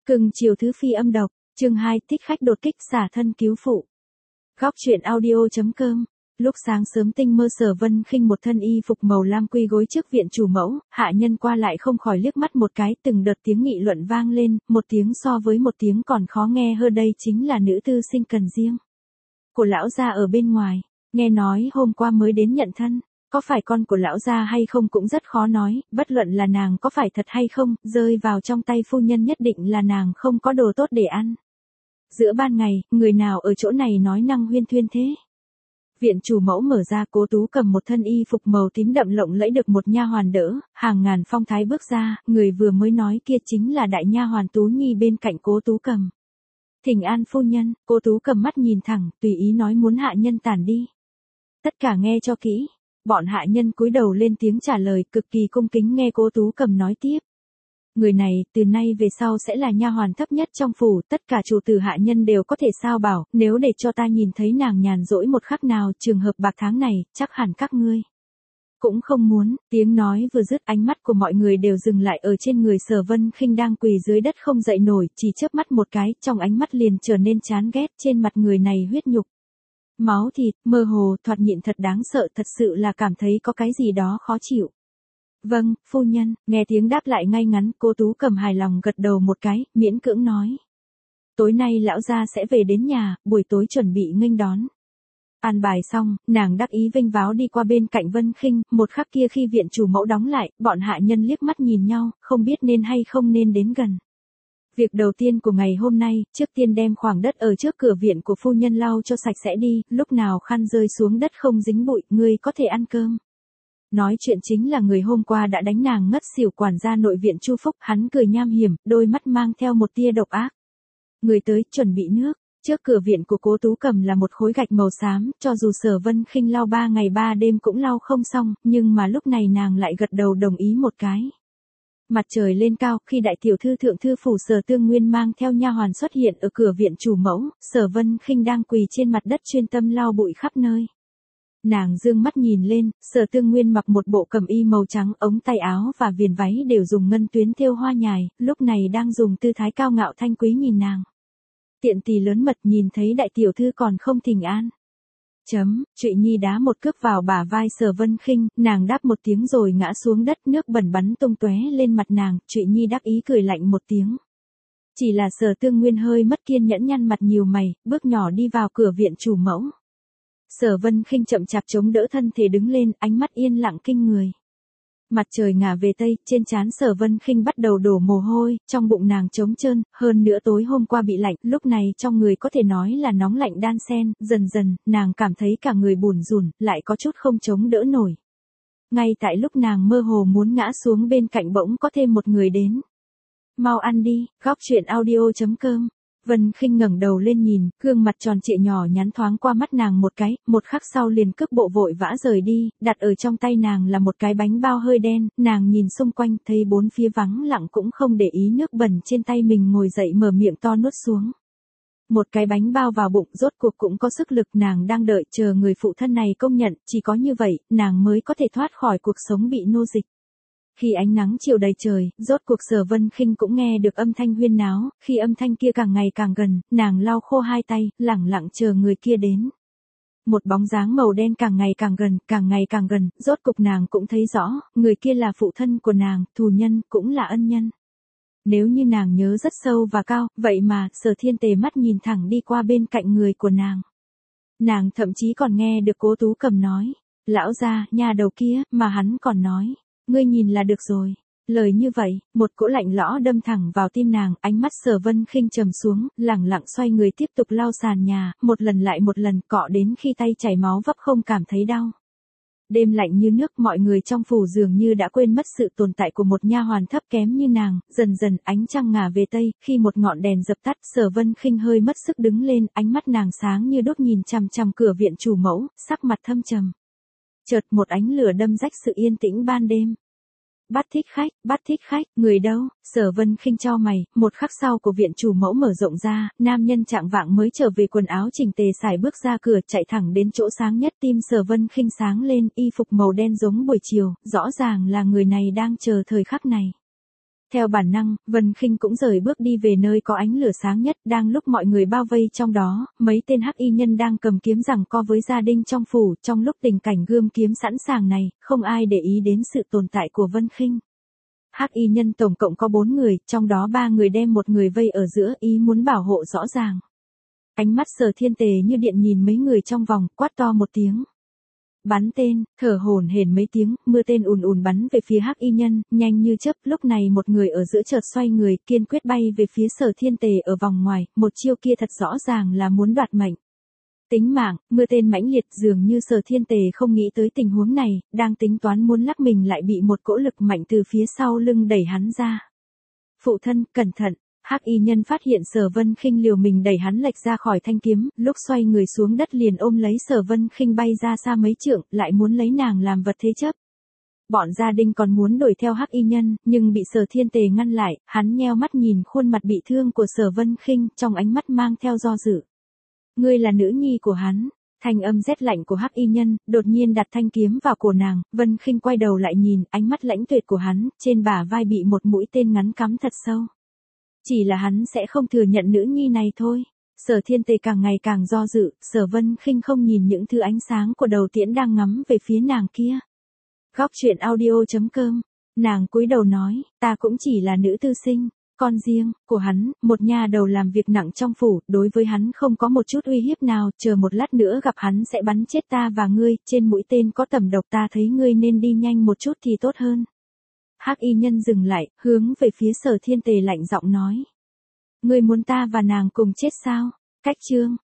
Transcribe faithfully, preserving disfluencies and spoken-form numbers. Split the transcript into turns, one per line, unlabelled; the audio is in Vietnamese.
Cưng chiều thứ phi âm độc, chương hai thích khách đột kích xả thân cứu phụ. Góc truyện audio.com. Lúc sáng sớm tinh mơ Sở Vân Khinh một thân y phục màu lam quy gối trước viện chủ mẫu, hạ nhân qua lại không khỏi liếc mắt một cái, từng đợt tiếng nghị luận vang lên, một tiếng so với một tiếng còn khó nghe hơn. Đây chính là nữ tư sinh cần riêng của lão gia ở bên ngoài, nghe nói hôm qua mới đến nhận thân. Có phải con của lão gia hay không cũng rất khó nói, bất luận là nàng có phải thật hay không, rơi vào trong tay phu nhân nhất định là nàng không có đồ tốt để ăn. Giữa ban ngày, người nào ở chỗ này nói năng huyên thuyên thế? Viện chủ mẫu mở ra, Cố Tú cầm một thân y phục màu tím đậm lộng lẫy được một nha hoàn đỡ, hàng ngàn phong thái bước ra, người vừa mới nói kia chính là đại nha hoàn Tú Nhi bên cạnh Cố Tú cầm. Thỉnh an phu nhân. Cố Tú cầm mắt nhìn thẳng, tùy ý nói muốn hạ nhân tản đi. Tất cả nghe cho kỹ. Bọn hạ nhân cúi đầu lên tiếng trả lời, cực kỳ cung kính nghe Cố Tú cầm nói tiếp. Người này, từ nay về sau sẽ là nha hoàn thấp nhất trong phủ, tất cả chủ tử hạ nhân đều có thể sao bảo, nếu để cho ta nhìn thấy nàng nhàn rỗi một khắc nào, trường hợp bạc tháng này, chắc hẳn các ngươi cũng không muốn. Tiếng nói vừa dứt, ánh mắt của mọi người đều dừng lại ở trên người Sở Vân Khinh đang quỳ dưới đất không dậy nổi, chỉ chớp mắt một cái, trong ánh mắt liền trở nên chán ghét, trên mặt người này huyết nhục, máu thịt, mơ hồ, thoạt nhịn thật đáng sợ, thật sự là cảm thấy có cái gì đó khó chịu. Vâng, phu nhân. Nghe tiếng đáp lại ngay ngắn, Cố Tú cầm hài lòng gật đầu một cái, miễn cưỡng nói. Tối nay lão gia sẽ về đến nhà, buổi tối chuẩn bị nghênh đón. An bài xong, nàng đắc ý vênh váo đi qua bên cạnh Vân Khinh, một khắc kia khi viện chủ mẫu đóng lại, bọn hạ nhân liếc mắt nhìn nhau, không biết nên hay không nên đến gần. Việc đầu tiên của ngày hôm nay, trước tiên đem khoảng đất ở trước cửa viện của phu nhân lau cho sạch sẽ đi, lúc nào khăn rơi xuống đất không dính bụi, ngươi có thể ăn cơm. Nói chuyện chính là người hôm qua đã đánh nàng ngất xỉu quản gia nội viện Chu Phúc, hắn cười nham hiểm, đôi mắt mang theo một tia độc ác. Người tới, chuẩn bị nước. Trước cửa viện của Cố Tú cầm là một khối gạch màu xám, cho dù Sở Vân Khinh lau ba ngày ba đêm cũng lau không xong, nhưng mà lúc này nàng lại gật đầu đồng ý một cái. Mặt trời lên cao, khi đại tiểu thư thượng thư phủ Sở Tương Nguyên mang theo nha hoàn xuất hiện ở cửa viện chủ mẫu, Sở Vân Khinh đang quỳ trên mặt đất chuyên tâm lau bụi khắp nơi. Nàng dương mắt nhìn lên, Sở Tương Nguyên mặc một bộ cẩm y màu trắng, ống tay áo và viền váy đều dùng ngân tuyến thêu hoa nhài, lúc này đang dùng tư thái cao ngạo thanh quý nhìn nàng. Tiện tỳ lớn mật, nhìn thấy đại tiểu thư còn không thỉnh an. Chấm, Trụy Nhi đá một cước vào bả vai Sở Vân Khinh, nàng đáp một tiếng rồi ngã xuống đất, nước bẩn bắn tung tóe lên mặt nàng, Trụy Nhi đắc ý cười lạnh một tiếng. Chỉ là Sở Tương Nguyên hơi mất kiên nhẫn, nhăn mặt nhiều mày, bước nhỏ đi vào cửa viện chủ mẫu. Sở Vân Khinh chậm chạp chống đỡ thân thể đứng lên, ánh mắt yên lặng kinh người. Mặt trời ngả về tây, trên trán Sở Vân Khinh bắt đầu đổ mồ hôi, trong bụng nàng trống trơn, hơn nữa tối hôm qua bị lạnh, lúc này trong người có thể nói là nóng lạnh đan xen, dần dần, nàng cảm thấy cả người bủn rủn, lại có chút không chống đỡ nổi. Ngay tại lúc nàng mơ hồ muốn ngã xuống bên cạnh bỗng có thêm một người đến. Mau ăn đi. Góc truyện audio.com. Vân Khinh ngẩng đầu lên nhìn, gương mặt tròn trịa nhỏ nhắn thoáng qua mắt nàng một cái, một khắc sau liền cước bộ vội vã rời đi, đặt ở trong tay nàng là một cái bánh bao hơi đen, nàng nhìn xung quanh thấy bốn phía vắng lặng cũng không để ý nước bẩn trên tay mình, ngồi dậy mở miệng to nuốt xuống. Một cái bánh bao vào bụng, rốt cuộc cũng có sức lực, nàng đang đợi chờ người phụ thân này công nhận, chỉ có như vậy, nàng mới có thể thoát khỏi cuộc sống bị nô dịch. Khi ánh nắng chiều đầy trời, rốt cuộc Sở Vân Khinh cũng nghe được âm thanh huyên náo, khi âm thanh kia càng ngày càng gần, nàng lau khô hai tay, lẳng lặng chờ người kia đến. Một bóng dáng màu đen càng ngày càng gần, càng ngày càng gần, rốt cuộc nàng cũng thấy rõ, người kia là phụ thân của nàng, thù nhân, cũng là ân nhân. Nếu như nàng nhớ rất sâu và cao, vậy mà, Sở Thiên Tề mắt nhìn thẳng đi qua bên cạnh người của nàng. Nàng thậm chí còn nghe được Cố Tú cầm nói, lão gia, nhà đầu kia, mà hắn còn nói. Ngươi nhìn là được rồi. Lời như vậy, một cỗ lạnh lõ đâm thẳng vào tim nàng, ánh mắt Sở Vân Khinh trầm xuống, lẳng lặng xoay người tiếp tục lau sàn nhà, một lần lại một lần, cọ đến khi tay chảy máu vấp không cảm thấy đau. Đêm lạnh như nước, mọi người trong phủ dường như đã quên mất sự tồn tại của một nha hoàn thấp kém như nàng, dần dần ánh trăng ngả về tây, khi một ngọn đèn dập tắt, Sở Vân Khinh hơi mất sức đứng lên, ánh mắt nàng sáng như đốt nhìn chằm chằm cửa viện chủ mẫu, sắc mặt thâm trầm. Chợt một ánh lửa đâm rách sự yên tĩnh ban đêm. Bắt thích khách, bắt thích khách, người đâu? Sở Vân Khinh chau mày, một khắc sau của viện chủ mẫu mở rộng ra, nam nhân trạng vạng mới trở về quần áo chỉnh tề xài bước ra cửa, chạy thẳng đến chỗ sáng nhất, tim Sở Vân Khinh sáng lên, y phục màu đen giống buổi chiều, rõ ràng là người này đang chờ thời khắc này. Theo bản năng, Vân Khinh cũng rời bước đi về nơi có ánh lửa sáng nhất, đang lúc mọi người bao vây trong đó, mấy tên hắc y nhân đang cầm kiếm giằng co với gia đình trong phủ, trong lúc tình cảnh gươm kiếm sẵn sàng này, không ai để ý đến sự tồn tại của Vân Khinh. Hắc y nhân tổng cộng có bốn người, trong đó ba người đem một người vây ở giữa, ý muốn bảo hộ rõ ràng. Ánh mắt Sở Thiên Tề như điện nhìn mấy người trong vòng, quát to một tiếng. Bắn tên, thở hổn hển mấy tiếng, mưa tên ùn ùn bắn về phía hắc y nhân, nhanh như chớp, lúc này một người ở giữa chợt xoay người, kiên quyết bay về phía Sở Thiên Tề ở vòng ngoài, một chiêu kia thật rõ ràng là muốn đoạt mệnh. Tính mạng, mưa tên mãnh liệt, dường như Sở Thiên Tề không nghĩ tới tình huống này, đang tính toán muốn lắc mình lại bị một cỗ lực mạnh từ phía sau lưng đẩy hắn ra. Phụ thân, cẩn thận. Hắc y nhân phát hiện Sở Vân Khinh liều mình đẩy hắn lệch ra khỏi thanh kiếm, lúc xoay người xuống đất liền ôm lấy Sở Vân Khinh bay ra xa mấy trượng, lại muốn lấy nàng làm vật thế chấp. Bọn gia đình còn muốn đuổi theo Hắc y nhân, nhưng bị Sở Thiên Tề ngăn lại, hắn nheo mắt nhìn khuôn mặt bị thương của Sở Vân Khinh, trong ánh mắt mang theo do dự. Ngươi là nữ nhi của hắn. Thanh âm rét lạnh của hắc y nhân, đột nhiên đặt thanh kiếm vào cổ nàng, Vân Khinh quay đầu lại nhìn, ánh mắt lãnh tuyệt của hắn, trên bả vai bị một mũi tên ngắn cắm thật sâu. Chỉ là hắn sẽ không thừa nhận nữ nhi này thôi. Sở Thiên Tề càng ngày càng do dự, Sở Vân Khinh không nhìn những thứ ánh sáng của đầu tiễn đang ngắm về phía nàng kia. Góc truyện audio chấm com, nàng cúi đầu nói, ta cũng chỉ là nữ tư sinh, con riêng của hắn, một nha đầu làm việc nặng trong phủ, đối với hắn không có một chút uy hiếp nào, chờ một lát nữa gặp hắn sẽ bắn chết ta và ngươi, trên mũi tên có tẩm độc, ta thấy ngươi nên đi nhanh một chút thì tốt hơn. Hắc y nhân dừng lại, hướng về phía Sở Thiên Tề lạnh giọng nói. Ngươi muốn ta và nàng cùng chết sao? Cách chương,